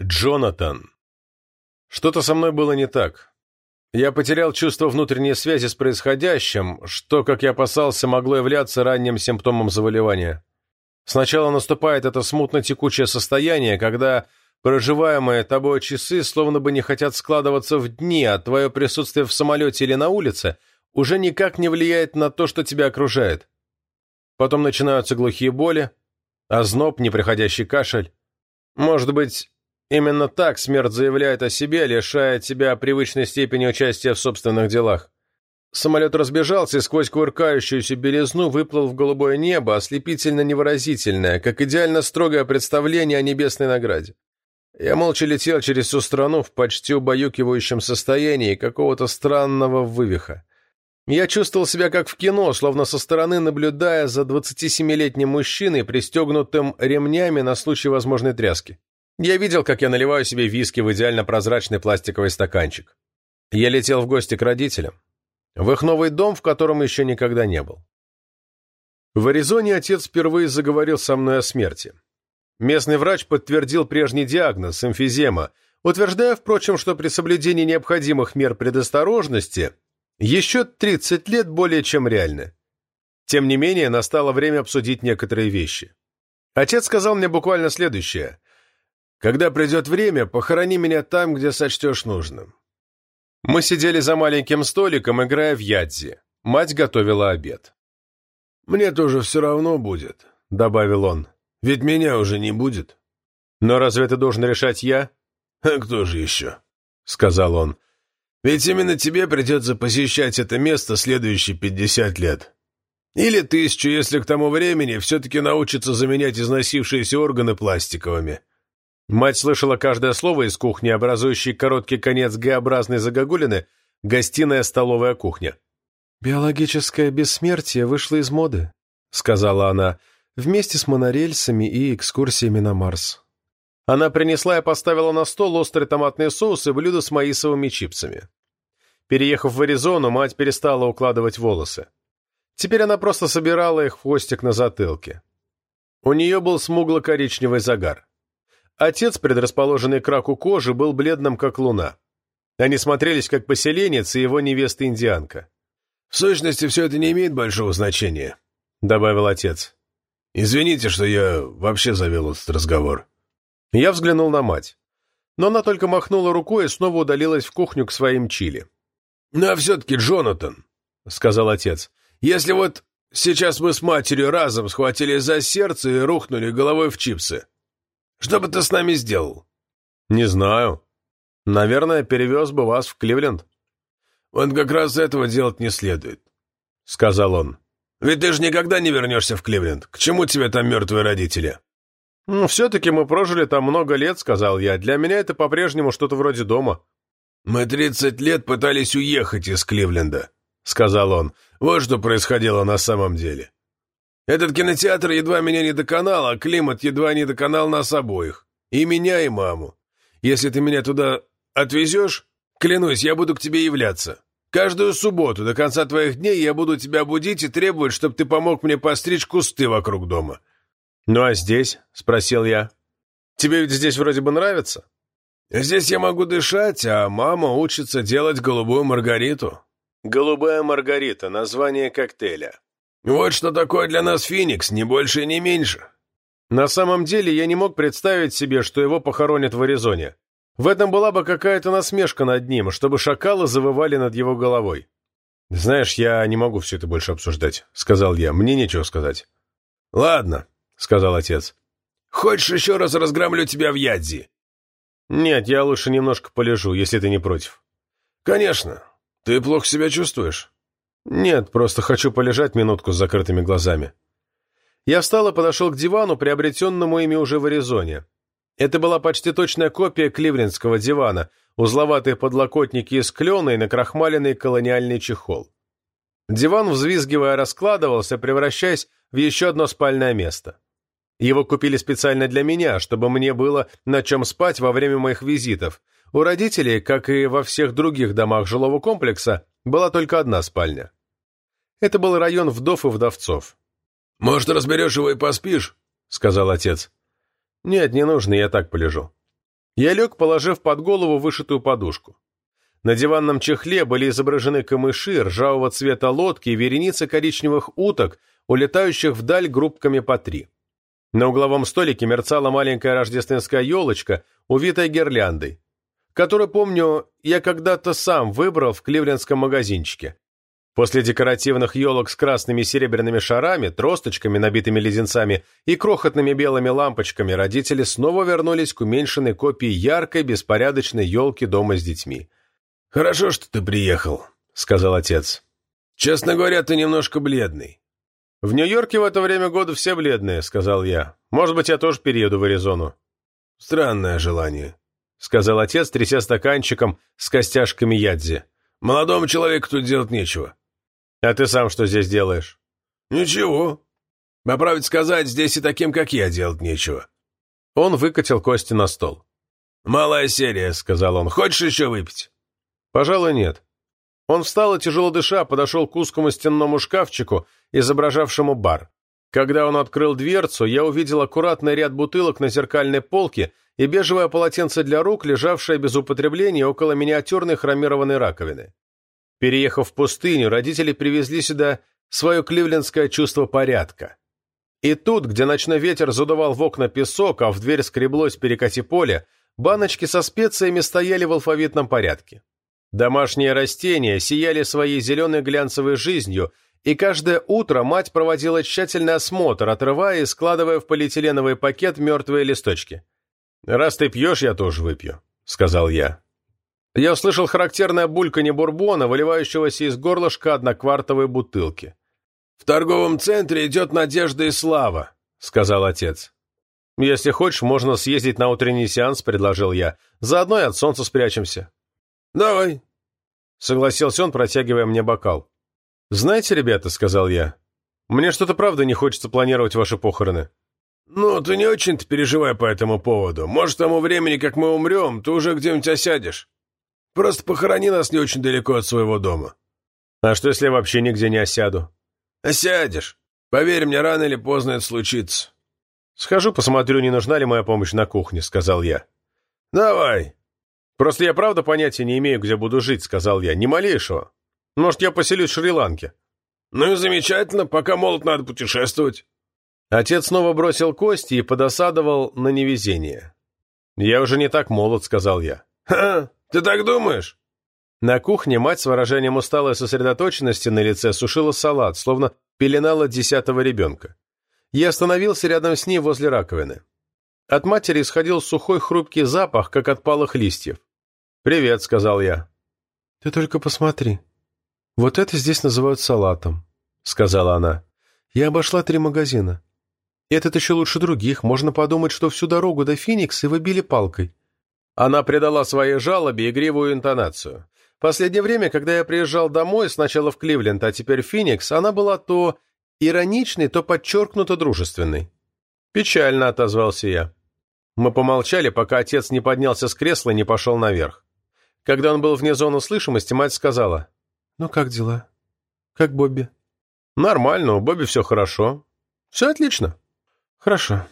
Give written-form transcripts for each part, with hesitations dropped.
Джонатан. Что-то со мной было не так. Я потерял чувство внутренней связи с происходящим, что, как я опасался, могло являться ранним симптомом заболевания. Сначала наступает это смутно-текучее состояние, когда проживаемые тобой часы словно бы не хотят складываться в дни, а твое присутствие в самолете или на улице уже никак не влияет на то, что тебя окружает. Потом начинаются глухие боли, озноб, неприходящий кашель. Может быть, именно так смерть заявляет о себе, лишая тебя привычной степени участия в собственных делах. Самолет разбежался и сквозь кувыркающуюся белизну выплыл в голубое небо, ослепительно невыразительное, как идеально строгое представление о небесной награде. Я молча летел через всю страну в почти убаюкивающем состоянии какого-то странного вывиха. Я чувствовал себя как в кино, словно со стороны наблюдая за 27-летним мужчиной, пристегнутым ремнями на случай возможной тряски. Я видел, как я наливаю себе виски в идеально прозрачный пластиковый стаканчик. Я летел в гости к родителям, в их новый дом, в котором еще никогда не был. В Аризоне отец впервые заговорил со мной о смерти. Местный врач подтвердил прежний диагноз – эмфизема, утверждая, впрочем, что при соблюдении необходимых мер предосторожности еще 30 лет более чем реально. Тем не менее, настало время обсудить некоторые вещи. Отец сказал мне буквально следующее: «Когда придет время, похорони меня там, где сочтешь нужным». Мы сидели за маленьким столиком, играя в ядзи. Мать готовила обед. «Мне тоже все равно будет», — добавил он. «Ведь меня уже не будет». «Но разве это должен решать я?» «А кто же еще?» — сказал он. «Ведь именно тебе придется посещать это место следующие 50 лет. Или 1000, если к тому времени все-таки научатся заменять износившиеся органы пластиковыми». Мать слышала каждое слово из кухни, образующей короткий конец Г-образной загогулины, гостиная-столовая кухня. «Биологическое бессмертие вышло из моды», — сказала она, вместе с монорельсами и экскурсиями на Марс. Она принесла и поставила на стол острый томатный соус и блюдо с маисовыми чипсами. Переехав в Аризону, мать перестала укладывать волосы. Теперь она просто собирала их в хвостик на затылке. У нее был смугло-коричневый загар. Отец, предрасположенный к раку кожи, был бледным, как луна. Они смотрелись, как поселенец и его невеста-индианка. «В сущности, все это не имеет большого значения», — добавил отец. «Извините, что я вообще завел этот разговор». Я взглянул на мать. Но она только махнула рукой и снова удалилась в кухню к своим чили. «Ну, а все-таки, Джонатан», — сказал отец, — «если вот сейчас мы с матерью разом схватились за сердце и рухнули головой в чипсы, что бы ты с нами сделал?» «Не знаю. Наверное, перевез бы вас в Кливленд». «Вот как раз этого делать не следует», — сказал он. «Ведь ты же никогда не вернешься в Кливленд. К чему тебе там мертвые родители?» «Все-таки мы прожили там много лет», — сказал я. «Для меня это по-прежнему что-то вроде дома». «Мы 30 лет пытались уехать из Кливленда», — сказал он. «Вот что происходило на самом деле. Этот кинотеатр едва меня не доконал, а климат едва не доконал нас обоих. И меня, и маму. Если ты меня туда отвезешь, клянусь, я буду к тебе являться. Каждую субботу до конца твоих дней я буду тебя будить и требовать, чтобы ты помог мне постричь кусты вокруг дома». «Ну а здесь?» — спросил я. «Тебе ведь здесь вроде бы нравится?» «Здесь я могу дышать, а мама учится делать голубую маргариту». «Голубая маргарита» — название коктейля. «Вот что такое для нас Феникс, ни больше и не меньше». На самом деле я не мог представить себе, что его похоронят в Аризоне. В этом была бы какая-то насмешка над ним, чтобы шакалы завывали над его головой. «Знаешь, я не могу все это больше обсуждать», — сказал я. «Мне нечего сказать». «Ладно», — сказал отец. «Хочешь, еще раз разгромлю тебя в ядзи?» «Нет, я лучше немножко полежу, если ты не против». «Конечно. Ты плохо себя чувствуешь?» «Нет, просто хочу полежать минутку с закрытыми глазами». Я встал и подошел к дивану, приобретенному ими уже в Аризоне. Это была почти точная копия кливлендского дивана, узловатые подлокотники из клена и накрахмаленный колониальный чехол. Диван, взвизгивая, раскладывался, превращаясь в еще одно спальное место. Его купили специально для меня, чтобы мне было на чем спать во время моих визитов. У родителей, как и во всех других домах жилого комплекса, была только одна спальня. Это был район вдов и вдовцов. «Может, разберешь его и поспишь?» — сказал отец. «Нет, не нужно, я так полежу». Я лег, положив под голову вышитую подушку. На диванном чехле были изображены камыши, ржавого цвета лодки и вереницы коричневых уток, улетающих вдаль группками по 3. На угловом столике мерцала маленькая рождественская елочка, увитая гирляндой, которую, помню, я когда-то сам выбрал в кливлендском магазинчике. После декоративных елок с красными и серебряными шарами, тросточками, набитыми леденцами и крохотными белыми лампочками родители снова вернулись к уменьшенной копии яркой, беспорядочной елки дома с детьми. «Хорошо, что ты приехал», — сказал отец. «Честно говоря, ты немножко бледный». «В Нью-Йорке в это время года все бледные», — сказал я. «Может быть, я тоже перееду в Аризону». «Странное желание», — сказал отец, тряся стаканчиком с костяшками ядзи. «Молодому человеку тут делать нечего». «А ты сам что здесь делаешь?» «Ничего. По правде сказать, здесь и таким, как я, делать нечего». Он выкатил кости на стол. «Малая серия», — сказал он. «Хочешь еще выпить?» «Пожалуй, нет». Он встал и, тяжело дыша, подошел к узкому стенному шкафчику, изображавшему бар. Когда он открыл дверцу, я увидел аккуратный ряд бутылок на зеркальной полке и бежевое полотенце для рук, лежавшее без употребления около миниатюрной хромированной раковины. Переехав в пустыню, родители привезли сюда свое кливлендское чувство порядка. И тут, где ночной ветер задувал в окна песок, а в дверь скреблось перекати поле, баночки со специями стояли в алфавитном порядке. Домашние растения сияли своей зеленой глянцевой жизнью, и каждое утро мать проводила тщательный осмотр, отрывая и складывая в полиэтиленовый пакет мертвые листочки. «Раз ты пьешь, я тоже выпью», — сказал я. Я услышал характерное бульканье бурбона, выливающегося из горлышка одноквартовой бутылки. «В торговом центре идет надежда и слава», — сказал отец. «Если хочешь, можно съездить на утренний сеанс», — предложил я. «Заодно и от солнца спрячемся». «Давай», — согласился он, протягивая мне бокал. «Знаете, ребята», — сказал я, — «мне что-то правда не хочется планировать ваши похороны». «Ну, ты не очень-то переживай по этому поводу. Может, к тому времени, как мы умрем, ты уже где-нибудь осядешь. Просто похорони нас не очень далеко от своего дома». «А что, если я вообще нигде не осяду?» «Осядешь. Поверь мне, рано или поздно это случится». «Схожу, посмотрю, не нужна ли моя помощь на кухне», — сказал я. «Давай». «Просто я правда понятия не имею, где буду жить», — сказал я. «Ни малейшего. Может, я поселюсь в Шри-Ланке». «Ну и замечательно. Пока молод, надо путешествовать». Отец снова бросил кости и подосадовал на невезение. «Я уже не так молод», — сказал я. «Ха, ты так думаешь?» На кухне мать с выражением усталой сосредоточенности на лице сушила салат, словно пеленала 10-го ребенка. Я остановился рядом с ней возле раковины. От матери исходил сухой хрупкий запах, как от палых листьев. «Привет», — сказал я. «Ты только посмотри. Вот это здесь называют салатом», — сказала она. «Я обошла 3 магазина. Этот еще лучше других. Можно подумать, что всю дорогу до Финикса вы били палкой». Она придала своей жалобе игривую интонацию. Последнее время, когда я приезжал домой, сначала в Кливленд, а теперь в Финикс, она была то ироничной, то подчеркнуто дружественной. «Печально», — отозвался я. Мы помолчали, пока отец не поднялся с кресла и не пошел наверх. Когда он был вне зоны слышимости, мать сказала: «Ну как дела? Как Бобби?» «Нормально, у Бобби все хорошо. Все отлично». «Хорошо»,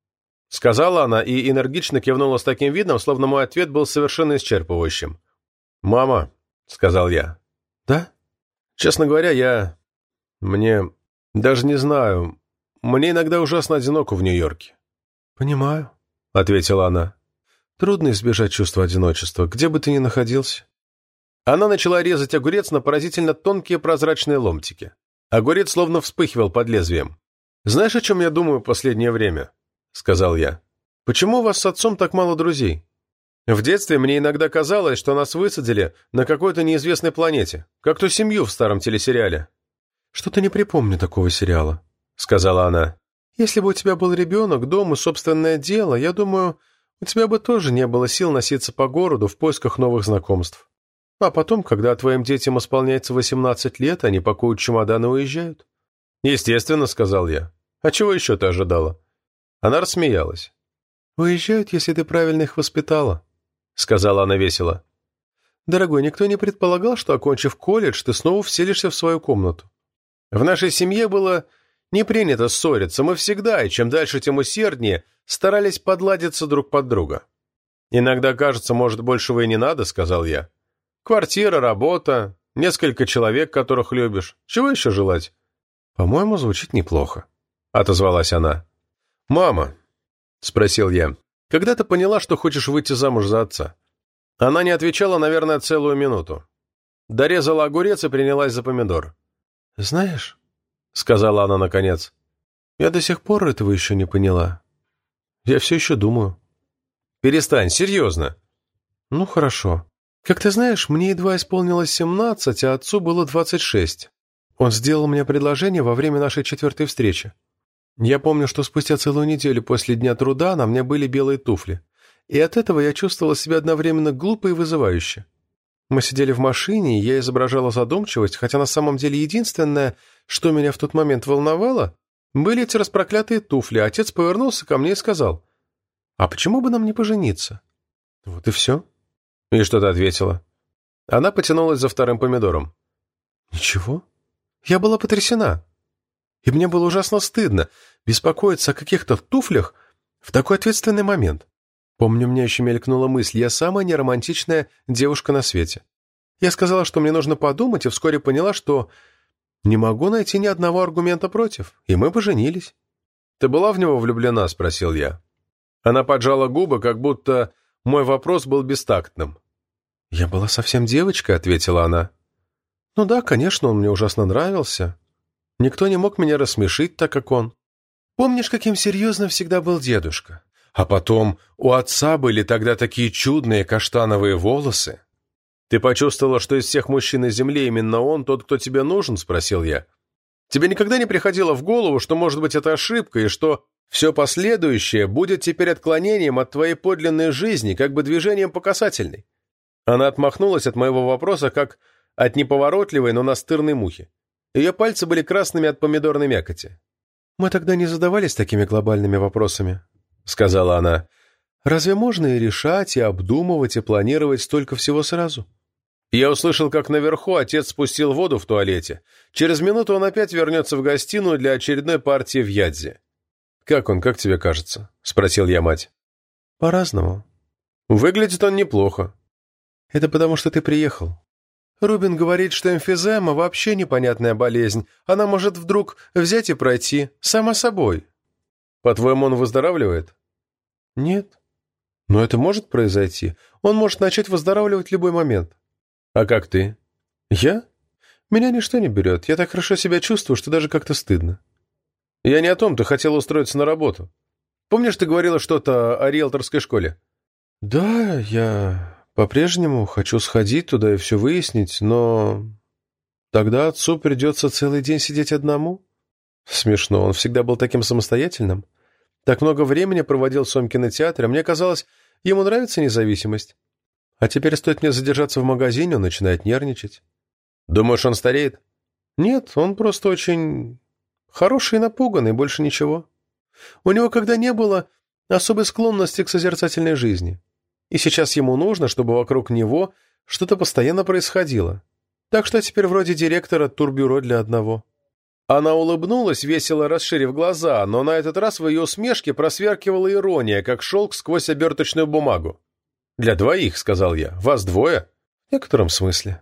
— сказала она и энергично кивнула с таким видом, словно мой ответ был совершенно исчерпывающим. «Мама», — сказал я. «Да?» «Честно говоря, Мне... даже не знаю. Мне иногда ужасно одиноко в Нью-Йорке». «Понимаю», — ответила она. «Трудно избежать чувства одиночества, где бы ты ни находился». Она начала резать огурец на поразительно тонкие прозрачные ломтики. Огурец словно вспыхивал под лезвием. «Знаешь, о чем я думаю в последнее время?» — сказал я. «Почему у вас с отцом так мало друзей? В детстве мне иногда казалось, что нас высадили на какой-то неизвестной планете, как ту семью в старом телесериале». «Что-то не припомню такого сериала», — сказала она. «Если бы у тебя был ребенок, дом и собственное дело, я думаю, у тебя бы тоже не было сил носиться по городу в поисках новых знакомств. А потом, когда твоим детям исполняется 18 лет, они пакуют чемоданы и уезжают». «Естественно», — сказал я. «А чего еще ты ожидала?» Она рассмеялась. «Уезжают, если ты правильно их воспитала», — сказала она весело. «Дорогой, никто не предполагал, что, окончив колледж, ты снова вселишься в свою комнату. В нашей семье было не принято ссориться, мы всегда, и чем дальше, тем усерднее, старались подладиться друг под друга. «Иногда кажется, может, большего и не надо», — сказал я. «Квартира, работа, несколько человек, которых любишь. Чего еще желать?» «По-моему, звучит неплохо», — отозвалась она. «Мама», — спросил я, — «когда ты поняла, что хочешь выйти замуж за отца?» Она не отвечала, наверное, целую минуту. Дорезала огурец и принялась за помидор. «Знаешь», — сказала она наконец, — «я до сих пор этого еще не поняла. Я все еще думаю». «Перестань, серьезно». «Ну, хорошо. Как ты знаешь, мне едва исполнилось 17, а отцу было 26. Он сделал мне предложение во время нашей 4-й встречи. Я помню, что спустя целую неделю после Дня труда на мне были белые туфли, и от этого я чувствовала себя одновременно глупо и вызывающе. Мы сидели в машине, и я изображала задумчивость, хотя на самом деле единственное, что меня в тот момент волновало, были эти распроклятые туфли. Отец повернулся ко мне и сказал: «А почему бы нам не пожениться?» Вот и все. «И что ты ответила?» Она потянулась за вторым помидором. «Ничего. Я была потрясена. И мне было ужасно стыдно беспокоиться о каких-то туфлях в такой ответственный момент. Помню, мне еще мелькнула мысль: я самая неромантичная девушка на свете. Я сказала, что мне нужно подумать, и вскоре поняла, что не могу найти ни одного аргумента против, и мы поженились». «Ты была в него влюблена?» — спросил я. Она поджала губы, как будто мой вопрос был бестактным. «Я была совсем девочкой», — ответила она. «Ну да, конечно, он мне ужасно нравился. Никто не мог меня рассмешить так, как он. Помнишь, каким серьезным всегда был дедушка? А потом у отца были тогда такие чудные каштановые волосы». «Ты почувствовала, что из всех мужчин на земле именно он тот, кто тебе нужен?» — спросил я. «Тебе никогда не приходило в голову, что, может быть, это ошибка, и что все последующее будет теперь отклонением от твоей подлинной жизни, как бы движением по касательной?» Она отмахнулась от моего вопроса, как от неповоротливой, но настырной мухи. Ее пальцы были красными от помидорной мякоти. «Мы тогда не задавались такими глобальными вопросами», — сказала она. «Разве можно и решать, и обдумывать, и планировать столько всего сразу?» Я услышал, как наверху отец спустил воду в туалете. Через минуту он опять вернется в гостиную для очередной партии в ядзе. «Как он, как тебе кажется?» — спросил я мать. «По-разному. Выглядит он неплохо». «Это потому, что ты приехал. Рубин говорит, что эмфизема вообще непонятная болезнь. Она может вдруг взять и пройти, само собой». «По-твоему, он выздоравливает?» «Нет. Но это может произойти. Он может начать выздоравливать в любой момент». «А как ты?» «Я? Меня ничто не берет. Я так хорошо себя чувствую, что даже как-то стыдно». «Я не о том. Ты хотела устроиться на работу. Помнишь, ты говорила что-то о риэлторской школе?» «Да, я по-прежнему хочу сходить туда и все выяснить, но тогда отцу придется целый день сидеть одному». Смешно, он всегда был таким самостоятельным. Так много времени проводил в своем кинотеатре, а мне казалось, ему нравится независимость. А теперь стоит мне задержаться в магазине, он начинает нервничать. «Думаешь, он стареет?» «Нет, он просто очень хороший и напуганный, больше ничего. У него когда не было особой склонности к созерцательной жизни. И сейчас ему нужно, чтобы вокруг него что-то постоянно происходило. Так что теперь вроде директора турбюро для одного». Она улыбнулась, весело расширив глаза, но на этот раз в ее усмешке просверкивала ирония, как шелк сквозь оберточную бумагу. «Для двоих», — сказал я. «Вас двое?» «В некотором смысле».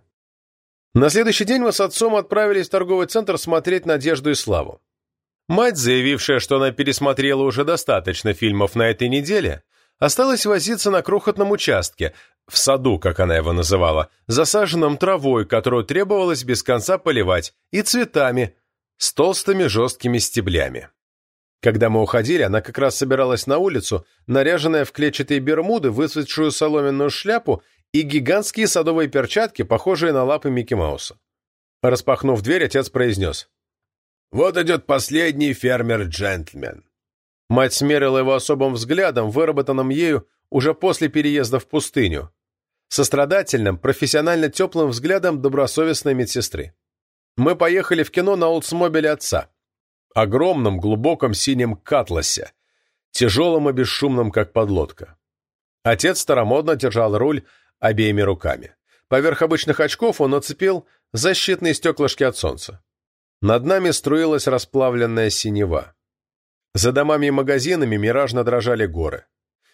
На следующий день мы с отцом отправились в торговый центр смотреть «Надежду и славу». Мать, заявившая, что она пересмотрела уже достаточно фильмов на этой неделе, осталась возиться на крохотном участке, в саду, как она его называла, засаженном травой, которую требовалось без конца поливать, и цветами, с толстыми жесткими стеблями. Когда мы уходили, она как раз собиралась на улицу, наряженная в клетчатые бермуды, выцветшую соломенную шляпу и гигантские садовые перчатки, похожие на лапы Микки Мауса. Распахнув дверь, отец произнес: «Вот идет последний фермер-джентльмен». Мать смерила его особым взглядом, выработанным ею уже после переезда в пустыню, сострадательным, профессионально теплым взглядом добросовестной медсестры. Мы поехали в кино на Олдсмобиле отца, огромном глубоком синем Катласе, тяжелом и бесшумном, как подлодка. Отец старомодно держал руль обеими руками. Поверх обычных очков он нацепил защитные стеклышки от солнца. Над нами струилась расплавленная синева. За домами и магазинами миражно дрожали горы.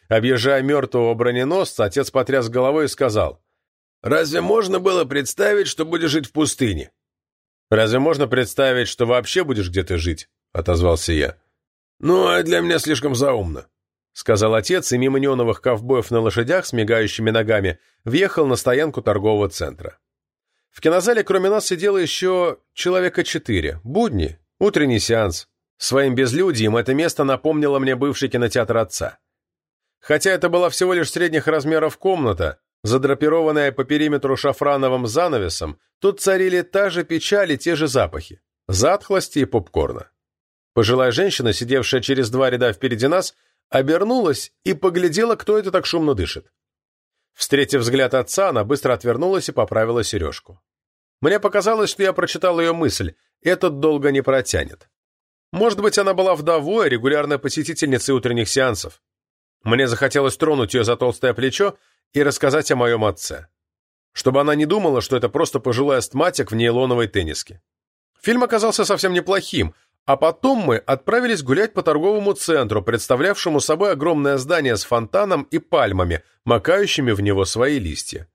Объезжая мертвого броненосца, отец потряс головой и сказал: «Разве можно было представить, что будешь жить в пустыне?» «Разве можно представить, что вообще будешь где-то жить?» — отозвался я. «Ну, а для меня слишком заумно», — сказал отец, и мимо неоновых ковбоев на лошадях с мигающими ногами въехал на стоянку торгового центра. В кинозале кроме нас сидело еще человека 4. Будни, утренний сеанс. Своим безлюдьем это место напомнило мне бывший кинотеатр отца. Хотя это была всего лишь средних размеров комната, задрапированная по периметру шафрановым занавесом, тут царили та же печаль и те же запахи – затхлости и попкорна. Пожилая женщина, сидевшая через 2 ряда впереди нас, обернулась и поглядела, кто это так шумно дышит. Встретив взгляд отца, она быстро отвернулась и поправила сережку. Мне показалось, что я прочитал ее мысль – этот долго не протянет. Может быть, она была вдовой, регулярной посетительницей утренних сеансов. Мне захотелось тронуть ее за толстое плечо и рассказать о моем отце. Чтобы она не думала, что это просто пожилой астматик в нейлоновой тенниске. Фильм оказался совсем неплохим, а потом мы отправились гулять по торговому центру, представлявшему собой огромное здание с фонтаном и пальмами, макающими в него свои листья.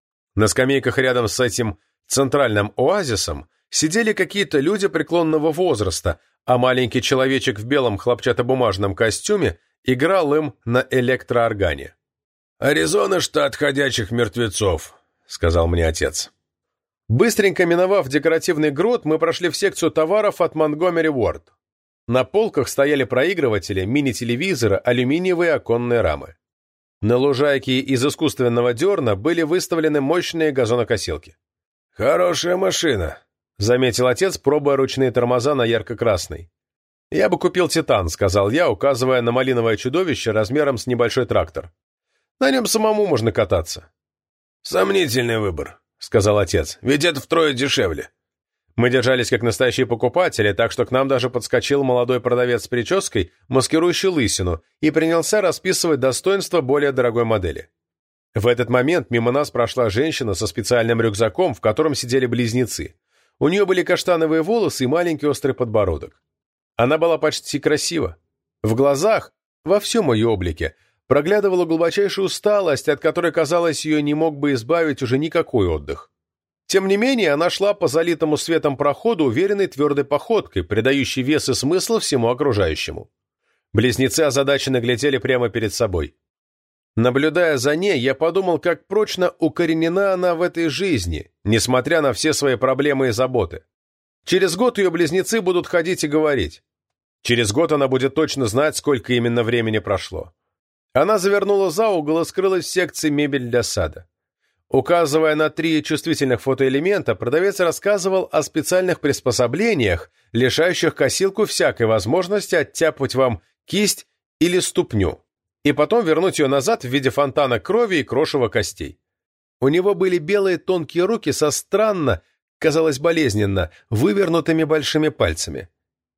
На скамейках рядом с этим центральным оазисом сидели какие-то люди преклонного возраста, а маленький человечек в белом хлопчатобумажном костюме играл им на электрооргане. «Аризона — штат ходячих мертвецов», — сказал мне отец. Быстренько миновав декоративный грот, мы прошли в секцию товаров от Montgomery Ward. На полках стояли проигрыватели, мини-телевизоры, алюминиевые оконные рамы. На лужайке из искусственного дерна были выставлены мощные газонокосилки. «Хорошая машина», — заметил отец, пробуя ручные тормоза на ярко-красный. «Я бы купил «Титан», — сказал я, указывая на малиновое чудовище размером с небольшой трактор. «На нем самому можно кататься». «Сомнительный выбор», — сказал отец, — «ведь это втрое дешевле». Мы держались как настоящие покупатели, так что к нам даже подскочил молодой продавец с прической, маскирующий лысину, и принялся расписывать достоинства более дорогой модели. В этот момент мимо нас прошла женщина со специальным рюкзаком, в котором сидели близнецы. У нее были каштановые волосы и маленький острый подбородок. Она была почти красива. В глазах, во всем ее облике, проглядывала глубочайшая усталость, от которой, казалось, ее не мог бы избавить уже никакой отдых. Тем не менее, она шла по залитому светом проходу уверенной твердой походкой, придающей вес и смысл всему окружающему. Близнецы озадаченно глядели прямо перед собой. Наблюдая за ней, я подумал, как прочно укоренена она в этой жизни, несмотря на все свои проблемы и заботы. Через год ее близнецы будут ходить и говорить. Через год она будет точно знать, сколько именно времени прошло. Она завернула за угол и скрылась в секции «Мебель для сада». Указывая на 3 чувствительных фотоэлемента, продавец рассказывал о специальных приспособлениях, лишающих косилку всякой возможности оттяпать вам кисть или ступню, и потом вернуть ее назад в виде фонтана крови и крошева костей. У него были белые тонкие руки со странно, казалось болезненно, вывернутыми большими пальцами.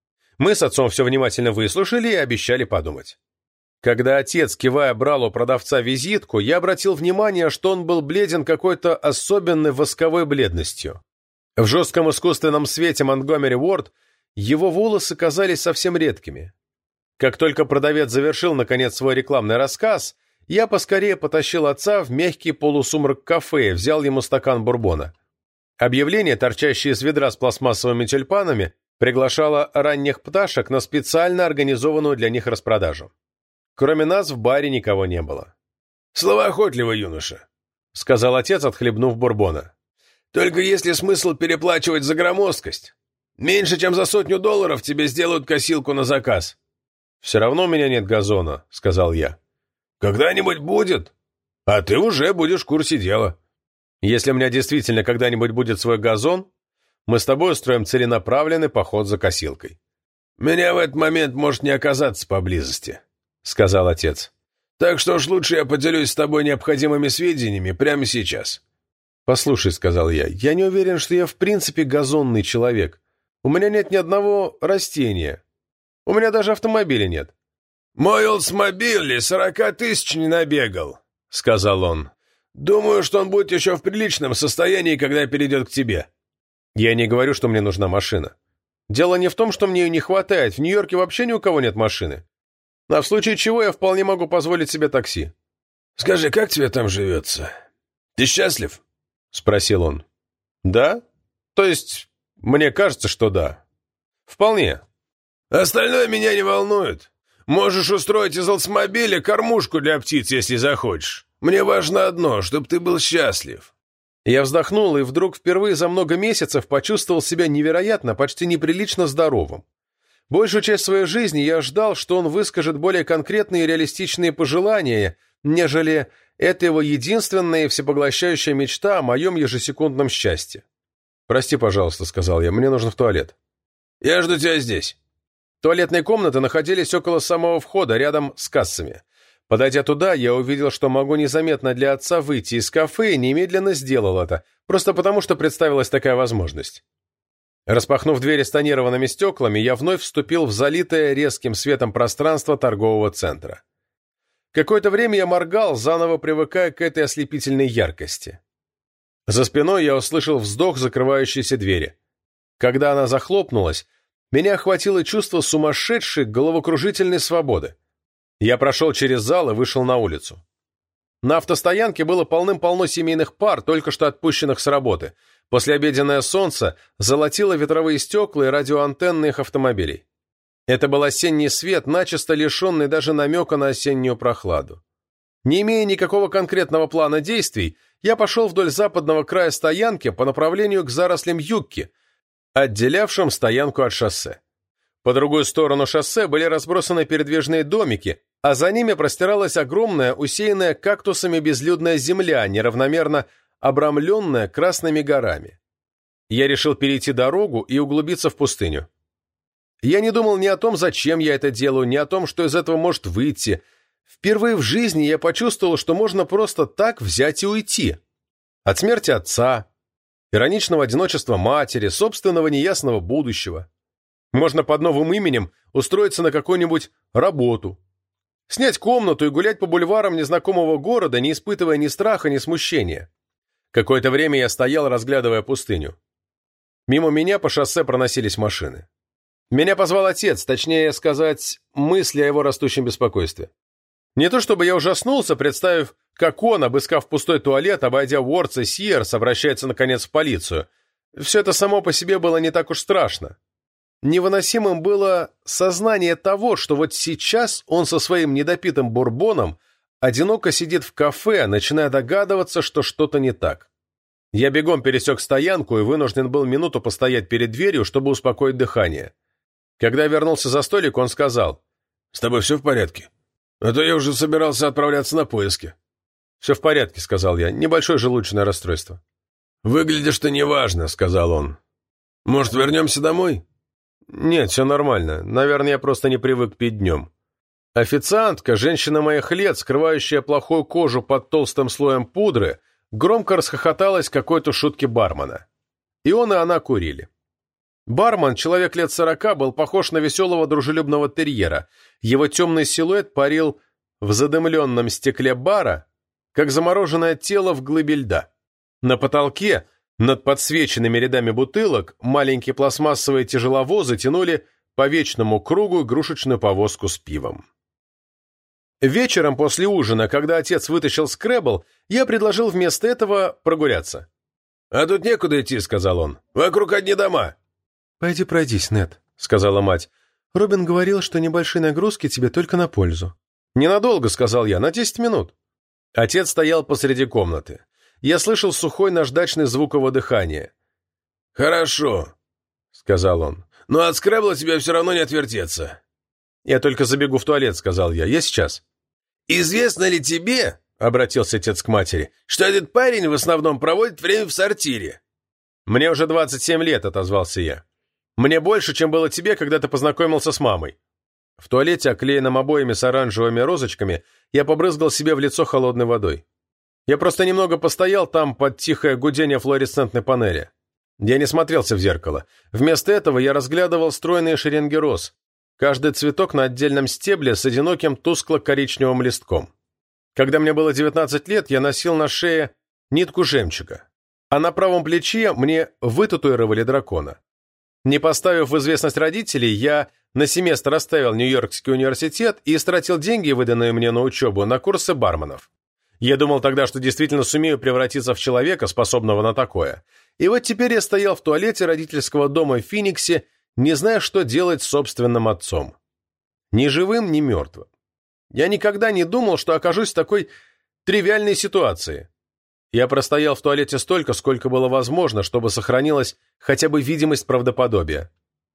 Мы с отцом все внимательно выслушали и обещали подумать. Когда отец, кивая, брал у продавца визитку, я обратил внимание, что он был бледен какой-то особенной восковой бледностью. В жестком искусственном свете Montgomery Ward его волосы казались совсем редкими. Как только продавец завершил, наконец, свой рекламный рассказ, я поскорее потащил отца в мягкий полусумрак кафе и взял ему стакан бурбона. Объявление, торчащее из ведра с пластмассовыми тюльпанами, приглашало ранних пташек на специально организованную для них распродажу. Кроме нас в баре никого не было. «Словоохотливый юноша», — сказал отец, отхлебнув бурбона. «Только есть ли смысл переплачивать за громоздкость? Меньше чем за $100 тебе сделают косилку на заказ». «Все равно у меня нет газона», — сказал я. «Когда-нибудь будет, а ты уже будешь в курсе дела. Если у меня действительно когда-нибудь будет свой газон, мы с тобой устроим целенаправленный поход за косилкой». «Меня в этот момент может не оказаться поблизости», — сказал отец. «Так что уж лучше я поделюсь с тобой необходимыми сведениями прямо сейчас». «Послушай», — сказал я не уверен, что я в принципе газонный человек. У меня нет ни одного растения. У меня даже автомобиля нет». «Мой Олдсмобиль 40 тысяч не набегал», — сказал он. «Думаю, что он будет еще в приличном состоянии, когда перейдет к тебе». «Я не говорю, что мне нужна машина. Дело не в том, что мне ее не хватает. В Нью-Йорке вообще ни у кого нет машины. А в случае чего я вполне могу позволить себе такси. Скажи, как тебе там живется? Ты счастлив? Спросил он. Да? То есть, мне кажется, что да. Вполне. Остальное меня не волнует. Можешь устроить из Олдсмобиля кормушку для птиц, если захочешь. Мне важно одно, чтобы ты был счастлив. Я вздохнул и вдруг впервые за много месяцев почувствовал себя невероятно, почти неприлично здоровым. Большую часть своей жизни я ждал, что он выскажет более конкретные и реалистичные пожелания, нежели это его единственная и всепоглощающая мечта о моем ежесекундном счастье. «Прости, пожалуйста», — сказал я, — «мне нужно в туалет». «Я жду тебя здесь». Туалетные комнаты находились около самого входа, рядом с кассами. Подойдя туда, я увидел, что могу незаметно для отца выйти из кафе и немедленно сделал это, просто потому что представилась такая возможность. Распахнув двери с тонированными стеклами, я вновь вступил в залитое резким светом пространство торгового центра. Какое-то время я моргал, заново привыкая к этой ослепительной яркости. За спиной я услышал вздох закрывающейся двери. Когда она захлопнулась, меня охватило чувство сумасшедшей, головокружительной свободы. Я прошел через зал и вышел на улицу. На автостоянке было полным-полно семейных пар, только что отпущенных с работы. Послеобеденное солнце золотило ветровые стекла и радиоантенны их автомобилей. Это был осенний свет, начисто лишенный даже намека на осеннюю прохладу. Не имея никакого конкретного плана действий, я пошел вдоль западного края стоянки по направлению к зарослям юкки, отделявшим стоянку от шоссе. По другую сторону шоссе были разбросаны передвижные домики, а за ними простиралась огромная, усеянная кактусами безлюдная земля, неравномерно обрамленная красными горами. Я решил перейти дорогу и углубиться в пустыню. Я не думал ни о том, зачем я это делаю, ни о том, что из этого может выйти. Впервые в жизни я почувствовал, что можно просто так взять и уйти. От смерти отца, ироничного одиночества матери, собственного неясного будущего. Можно под новым именем устроиться на какую-нибудь работу, снять комнату и гулять по бульварам незнакомого города, не испытывая ни страха, ни смущения. Какое-то время я стоял, разглядывая пустыню. Мимо меня по шоссе проносились машины. Меня позвал отец, точнее сказать, мысли о его растущем беспокойстве. Не то чтобы я ужаснулся, представив, как он, обыскав пустой туалет, обойдя Уордс и Сиерс, обращается наконец в полицию. Все это само по себе было не так уж страшно. Невыносимым было сознание того, что вот сейчас он со своим недопитым бурбоном одиноко сидит в кафе, начиная догадываться, что что-то не так. Я бегом пересек стоянку и вынужден был минуту постоять перед дверью, чтобы успокоить дыхание. Когда я вернулся за столик, он сказал: «С тобой все в порядке? А то я уже собирался отправляться на поиски». «Все в порядке», — сказал я, — «небольшое желудочное расстройство». «Выглядишь ты неважно», — сказал он. «Может, вернемся домой?» «Нет, все нормально. Наверное, я просто не привык пить днем». Официантка, женщина моих лет, скрывающая плохую кожу под толстым слоем пудры, громко расхохоталась какой-то шутке бармена. И он, и она курили. Бармен, человек лет 40, был похож на веселого дружелюбного терьера. Его темный силуэт парил в задымленном стекле бара, как замороженное тело в глыбе льда. На потолке, над подсвеченными рядами бутылок, маленькие пластмассовые тяжеловозы тянули по вечному кругу игрушечную повозку с пивом. Вечером после ужина, когда отец вытащил скребл, я предложил вместо этого прогуляться. «А тут некуда идти», — сказал он. «Вокруг одни дома». «Пойди пройдись, Нед», — сказала мать. «Робин говорил, что небольшие нагрузки тебе только на пользу». «Ненадолго», — сказал я, — «на 10 минут». Отец стоял посреди комнаты. Я слышал сухой наждачный звук его дыхания. «Хорошо», — сказал он. «Но от скребла тебе все равно не отвертеться». «Я только забегу в туалет», — сказал я. «Я сейчас». «Известно ли тебе, — обратился отец к матери, — что этот парень в основном проводит время в сортире?» «Мне уже 27 лет», — отозвался я. «Мне больше, чем было тебе, когда ты познакомился с мамой». В туалете, оклеенном обоями с оранжевыми розочками, я побрызгал себе в лицо холодной водой. Я просто немного постоял там под тихое гудение флуоресцентной панели. Я не смотрелся в зеркало. Вместо этого я разглядывал стройные шеренги роз. Каждый цветок на отдельном стебле с одиноким тускло-коричневым листком. Когда мне было 19 лет, я носил на шее нитку жемчуга, а на правом плече мне вытатуировали дракона. Не поставив в известность родителей, я на семестр оставил Нью-Йоркский университет и истратил деньги, выданные мне на учебу, на курсы барменов. Я думал тогда, что действительно сумею превратиться в человека, способного на такое. И вот теперь я стоял в туалете родительского дома в Финиксе, не зная, что делать с собственным отцом. Ни живым, ни мертвым. Я никогда не думал, что окажусь в такой тривиальной ситуации. Я простоял в туалете столько, сколько было возможно, чтобы сохранилась хотя бы видимость правдоподобия.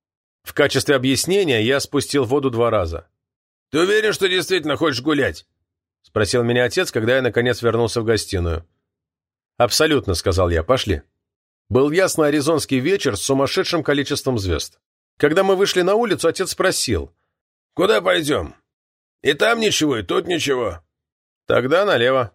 В качестве объяснения я спустил воду 2 раза. «Ты уверен, что действительно хочешь гулять?» — спросил меня отец, когда я, наконец, вернулся в гостиную. «Абсолютно», — сказал я, — «пошли». Был ясный аризонский вечер с сумасшедшим количеством звезд. Когда мы вышли на улицу, отец спросил: «Куда пойдем? И там ничего, и тут ничего». «Тогда налево».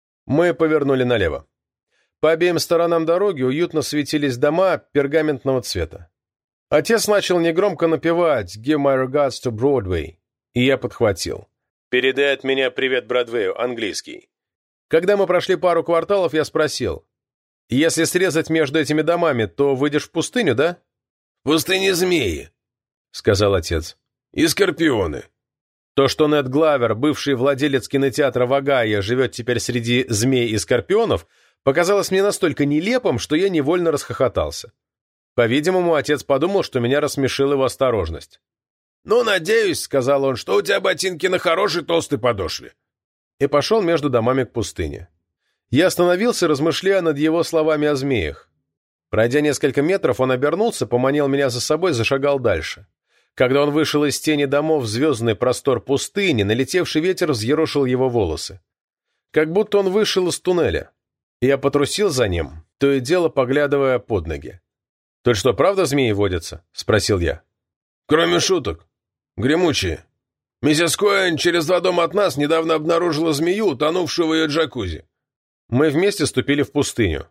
Мы повернули налево. По обеим сторонам дороги уютно светились дома пергаментного цвета. Отец начал негромко напевать «Give my regards to Broadway», и я подхватил. «Передай от меня привет Бродвею», английский. Когда мы прошли пару кварталов, я спросил: «Если срезать между этими домами, то выйдешь в пустыню, да?» «В пустыне змеи», — сказал отец, — «и скорпионы». То, что Нед Главер, бывший владелец кинотеатра в Огайо, живет теперь среди змей и скорпионов, показалось мне настолько нелепым, что я невольно расхохотался. По-видимому, отец подумал, что меня рассмешила его осторожность. «Ну, надеюсь, — сказал он, — что у тебя ботинки на хорошей толстой подошве». И пошел между домами к пустыне. Я остановился, размышляя над его словами о змеях. Пройдя несколько метров, он обернулся, поманил меня за собой, зашагал дальше. Когда он вышел из тени домов в звездный простор пустыни, налетевший ветер взъерошил его волосы. Как будто он вышел из туннеля. Я потрусил за ним, то и дело поглядывая под ноги. «Тут что, правда змеи водятся?» — спросил я. «Кроме шуток. Гремучие. Миссис Коэн через 2 дома от нас недавно обнаружила змею, утонувшую в ее джакузи». Мы вместе ступили в пустыню.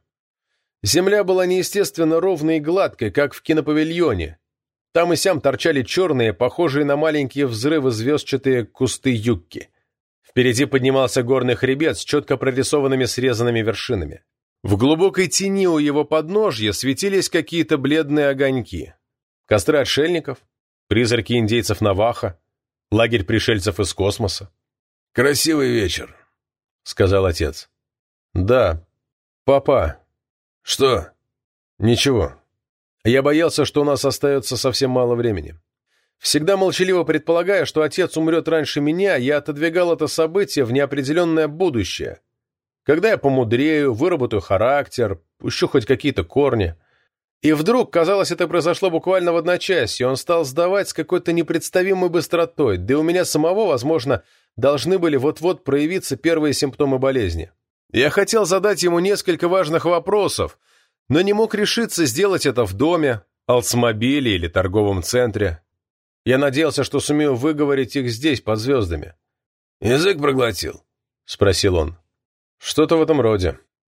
Земля была неестественно ровной и гладкой, как в кинопавильоне. Там и сям торчали черные, похожие на маленькие взрывы звездчатые кусты юкки. Впереди поднимался горный хребет с четко прорисованными срезанными вершинами. В глубокой тени у его подножья светились какие-то бледные огоньки. Костры отшельников, призраки индейцев Навахо, лагерь пришельцев из космоса. «Красивый вечер», — сказал отец. «Да. Папа». «Что?» «Ничего. Я боялся, что у нас остается совсем мало времени. Всегда молчаливо предполагая, что отец умрет раньше меня, я отодвигал это событие в неопределенное будущее. Когда я помудрею, выработаю характер, пущу хоть какие-то корни. И вдруг, казалось, это произошло буквально в одночасье, он стал сдавать с какой-то непредставимой быстротой, да и у меня самого, возможно, должны были вот-вот проявиться первые симптомы болезни. Я хотел задать ему несколько важных вопросов, но не мог решиться сделать это в доме, Олдсмобиле или торговом центре. Я надеялся, что сумею выговорить их здесь, под звездами. «Язык проглотил?» — спросил он. «Что-то в этом роде.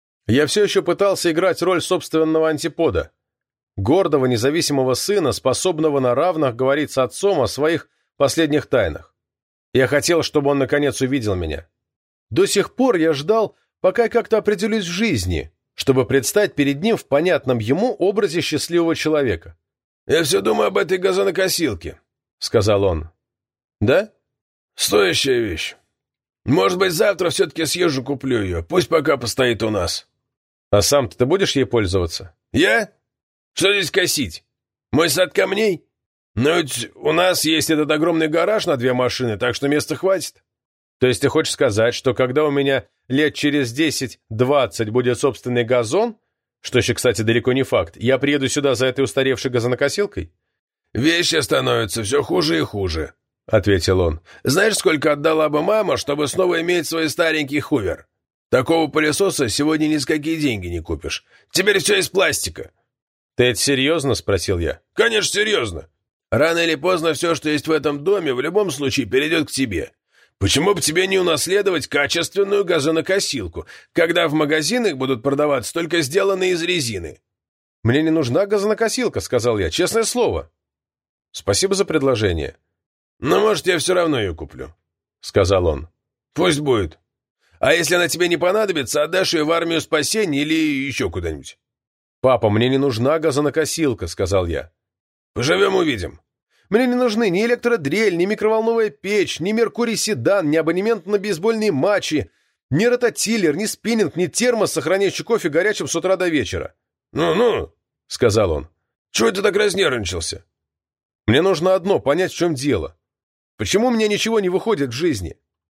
Я все еще пытался играть роль собственного антипода, гордого независимого сына, способного на равных говорить с отцом о своих последних тайнах. Я хотел, чтобы он наконец увидел меня. До сих пор я ждал, пока как-то определюсь в жизни, чтобы предстать перед ним в понятном ему образе счастливого человека». «Я все думаю об этой газонокосилке», — сказал он. «Да?» «Стоящая вещь. Может быть, завтра все-таки съезжу, куплю ее. Пусть пока постоит у нас». «А сам-то ты будешь ей пользоваться?» «Я? Что здесь косить? Мой сад камней? Но ведь у нас есть этот огромный гараж на 2 машины, так что места хватит». «То есть ты хочешь сказать, что когда у меня лет через 10-20 будет собственный газон, что еще, кстати, далеко не факт, я приеду сюда за этой устаревшей газонокосилкой?» «Вещи становятся все хуже и хуже», — ответил он. «Знаешь, сколько отдала бы мама, чтобы снова иметь свой старенький хувер? Такого пылесоса сегодня ни с какие деньги не купишь. Теперь все из пластика». «Ты это серьезно?» — спросил я. «Конечно, серьезно. Рано или поздно все, что есть в этом доме, в любом случае перейдет к тебе. Почему бы тебе не унаследовать качественную газонокосилку, когда в магазинах будут продаваться только сделанные из резины?» «Мне не нужна газонокосилка», — сказал я, — «честное слово». «Спасибо за предложение». «Но, может, я все равно ее куплю», — сказал он. «Пусть будет. А если она тебе не понадобится, отдашь ее в армию спасения или еще куда-нибудь». «Папа, мне не нужна газонокосилка», — сказал я. «Поживем, увидим. Мне не нужны ни электродрель, ни микроволновая печь, ни Меркурий-седан, ни абонемент на бейсбольные матчи, ни рототиллер, ни спиннинг, ни термос, сохраняющий кофе горячим с утра до вечера. «Ну-ну», — сказал он, — «чего ты так разнервничался?» «Мне нужно одно — понять, в чем дело. Почему у меня ничего не выходит в жизни?»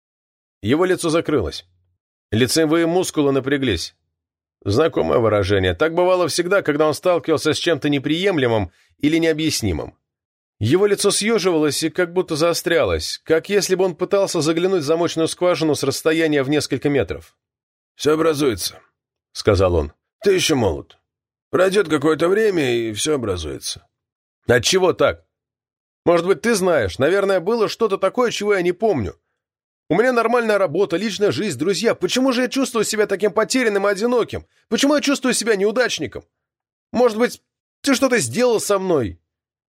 Его лицо закрылось. Лицевые мускулы напряглись. Знакомое выражение. Так бывало всегда, когда он сталкивался с чем-то неприемлемым или необъяснимым. Его лицо съеживалось и как будто заострялось, как если бы он пытался заглянуть в замочную скважину с расстояния в несколько метров. «Все образуется», — сказал он. «Ты еще молод. Пройдет какое-то время, и все образуется». «Отчего так? Может быть, ты знаешь, наверное, было что-то такое, чего я не помню. У меня нормальная работа, личная жизнь, друзья. Почему же я чувствую себя таким потерянным и одиноким? Почему я чувствую себя неудачником? Может быть, ты что-то сделал со мной?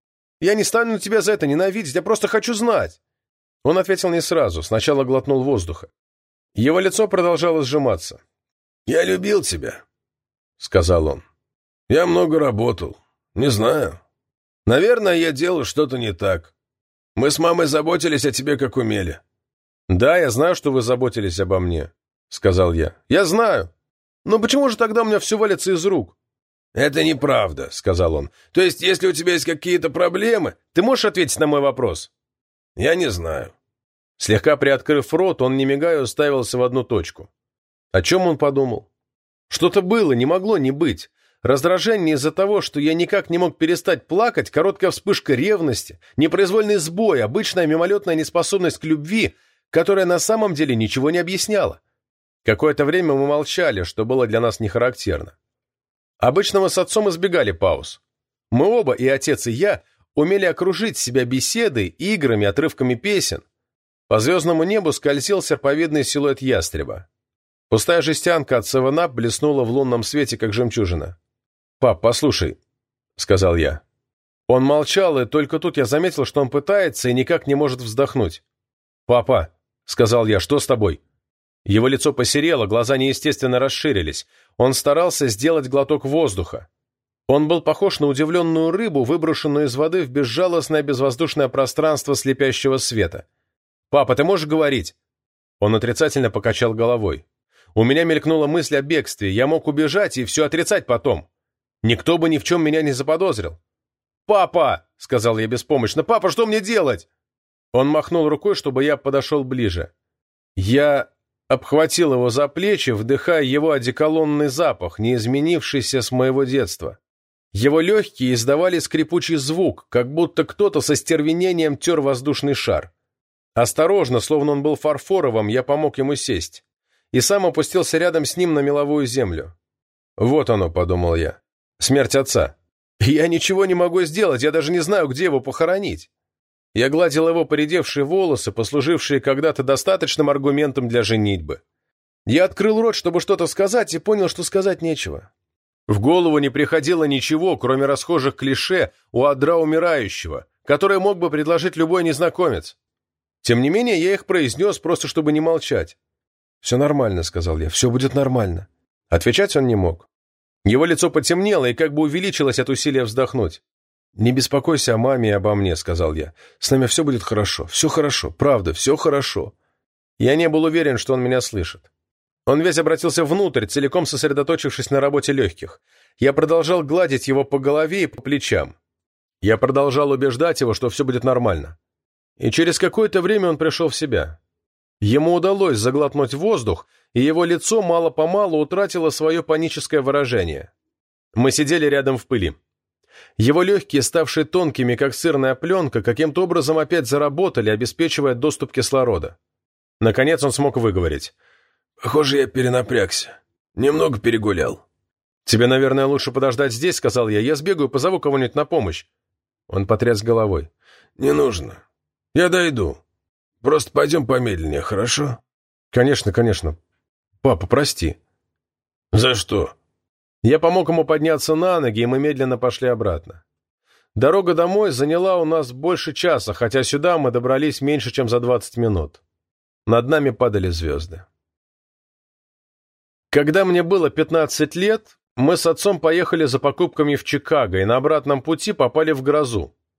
Я не стану тебя за это ненавидеть, я просто хочу знать». Он ответил не сразу, сначала глотнул воздуха. Его лицо продолжало сжиматься. «Я любил тебя», — сказал он. «Я много работал. Не знаю. Наверное, я делал что-то не так. Мы с мамой заботились о тебе, как умели». «Да, я знаю, что вы заботились обо мне», — сказал я. «Я знаю. Но почему же тогда у меня все валится из рук?» «Это неправда», — сказал он. «То есть, если у тебя есть какие-то проблемы...» «Ты можешь ответить на мой вопрос?» «Я не знаю». Слегка приоткрыв рот, он, не мигая, уставился в одну точку. О чем он подумал? Что-то было, не могло не быть. Раздражение из-за того, что я никак не мог перестать плакать, короткая вспышка ревности, непроизвольный сбой, обычная мимолетная неспособность к любви, которая на самом деле ничего не объясняла. Какое-то время мы молчали, что было для нас не характерно. Обычно мы с отцом избегали пауз. Мы оба, и отец, и я, умели окружить себя беседой, играми, отрывками песен. По звездному небу скользил серповидный силуэт ястреба. Пустая жестянка от 7-Up блеснула в лунном свете, как жемчужина. «Пап, послушай», — сказал я. Он молчал, и только тут я заметил, что он пытается и никак не может вздохнуть. «Папа», — сказал я, — «что с тобой?» Его лицо посерело, глаза неестественно расширились. Он старался сделать глоток воздуха. Он был похож на удивленную рыбу, выброшенную из воды в безжалостное безвоздушное пространство слепящего света. «Папа, ты можешь говорить?» Он отрицательно покачал головой. У меня мелькнула мысль о бегстве. Я мог убежать и все отрицать потом. Никто бы ни в чем меня не заподозрил. «Папа!» — сказал я беспомощно. «Папа, что мне делать?» Он махнул рукой, чтобы я подошел ближе. Я обхватил его за плечи, вдыхая его одеколонный запах, не изменившийся с моего детства. Его легкие издавали скрипучий звук, как будто кто-то со стервенением тер воздушный шар. Осторожно, словно он был фарфоровым, я помог ему сесть. И сам опустился рядом с ним на меловую землю. «Вот оно», — подумал я, — «смерть отца. Я ничего не могу сделать, я даже не знаю, где его похоронить». Я гладил его поредевшие волосы, послужившие когда-то достаточным аргументом для женитьбы. Я открыл рот, чтобы что-то сказать, и понял, что сказать нечего. В голову не приходило ничего, кроме расхожих клише у адра умирающего, которые мог бы предложить любой незнакомец. Тем не менее, я их произнес, просто чтобы не молчать. «Все нормально», — сказал я, — «все будет нормально». Отвечать он не мог. Его лицо потемнело и как бы увеличилось от усилия вздохнуть. «Не беспокойся о маме и обо мне», — сказал я. «С нами все будет хорошо, правда, все хорошо». Я не был уверен, что он меня слышит. Он весь обратился внутрь, целиком сосредоточившись на работе легких. Я продолжал гладить его по голове и по плечам. Я продолжал убеждать его, что все будет нормально. И через какое-то время он пришел в себя. Ему удалось заглотнуть воздух, и его лицо мало-помалу утратило свое паническое выражение. Мы сидели рядом в пыли. Его легкие, ставшие тонкими, как сырная пленка, каким-то образом опять заработали, обеспечивая доступ кислорода. Наконец он смог выговорить. «Похоже, я перенапрягся. Немного перегулял». «Тебе, наверное, лучше подождать здесь», — сказал я. «Я сбегаю, позову кого-нибудь на помощь». Он потряс головой. «Не нужно. Я дойду. Просто пойдем помедленнее, хорошо?» «Конечно, конечно. Папа, прости». «За что?» Я помог ему подняться на ноги, и мы медленно пошли обратно. Дорога домой заняла у нас больше часа, хотя сюда мы добрались меньше, чем за 20 минут. Над нами падали звезды. Когда мне было 15 лет, мы с отцом поехали за покупками в Чикаго и на обратном пути попали в грозу.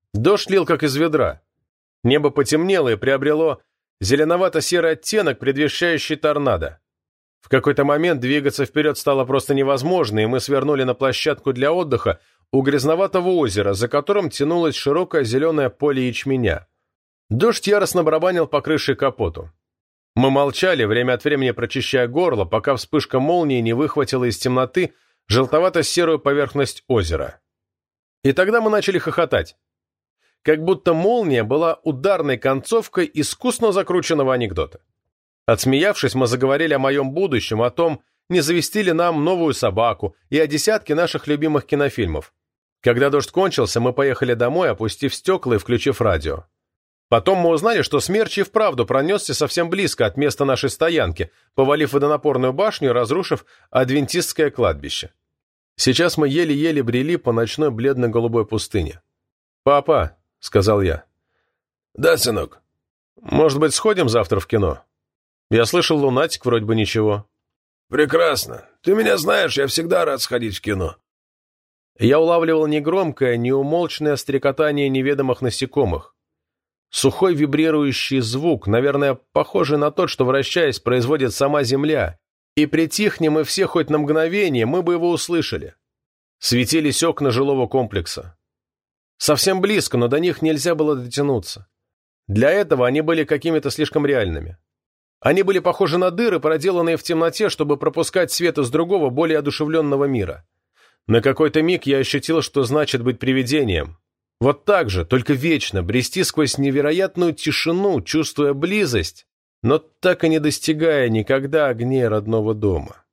Дождь лил как из ведра. Небо потемнело и приобрело зеленовато-серый оттенок, предвещающий торнадо. В какой-то момент двигаться вперед стало просто невозможно, и мы свернули на площадку для отдыха у грязноватого озера, за которым тянулось широкое зеленое поле ячменя. Дождь яростно барабанил по крыше и капоту. Мы молчали, время от времени прочищая горло, пока вспышка молнии не выхватила из темноты желтовато-серую поверхность озера. И тогда мы начали хохотать. Как будто молния была ударной концовкой искусно закрученного анекдота. Отсмеявшись, мы заговорили о моем будущем, о том, не завести ли нам новую собаку, и о десятке наших любимых кинофильмов. Когда дождь кончился, мы поехали домой, опустив стекла и включив радио. Потом мы узнали, что смерч и вправду пронесся совсем близко от места нашей стоянки, повалив водонапорную башню и разрушив адвентистское кладбище. Сейчас мы еле-еле брели по ночной бледно-голубой пустыне. «Папа», — сказал я. «Да, сынок». «Может быть, сходим завтра в кино? Я слышал, «Лунатик» вроде бы ничего». «Прекрасно. Ты меня знаешь, я всегда рад сходить в кино». Я улавливал негромкое, неумолчное стрекотание неведомых насекомых. Сухой вибрирующий звук, наверное, похожий на тот, что, вращаясь, производит сама Земля. И притихнем мы все хоть на мгновение, мы бы его услышали. Светились окна жилого комплекса. Совсем близко, но до них нельзя было дотянуться. Для этого они были какими-то слишком реальными. Они были похожи на дыры, проделанные в темноте, чтобы пропускать свет из другого, более одушевленного мира. На какой-то миг я ощутил, что значит быть привидением. Вот так же, только вечно, брести сквозь невероятную тишину, чувствуя близость, но так и не достигая никогда огней родного дома.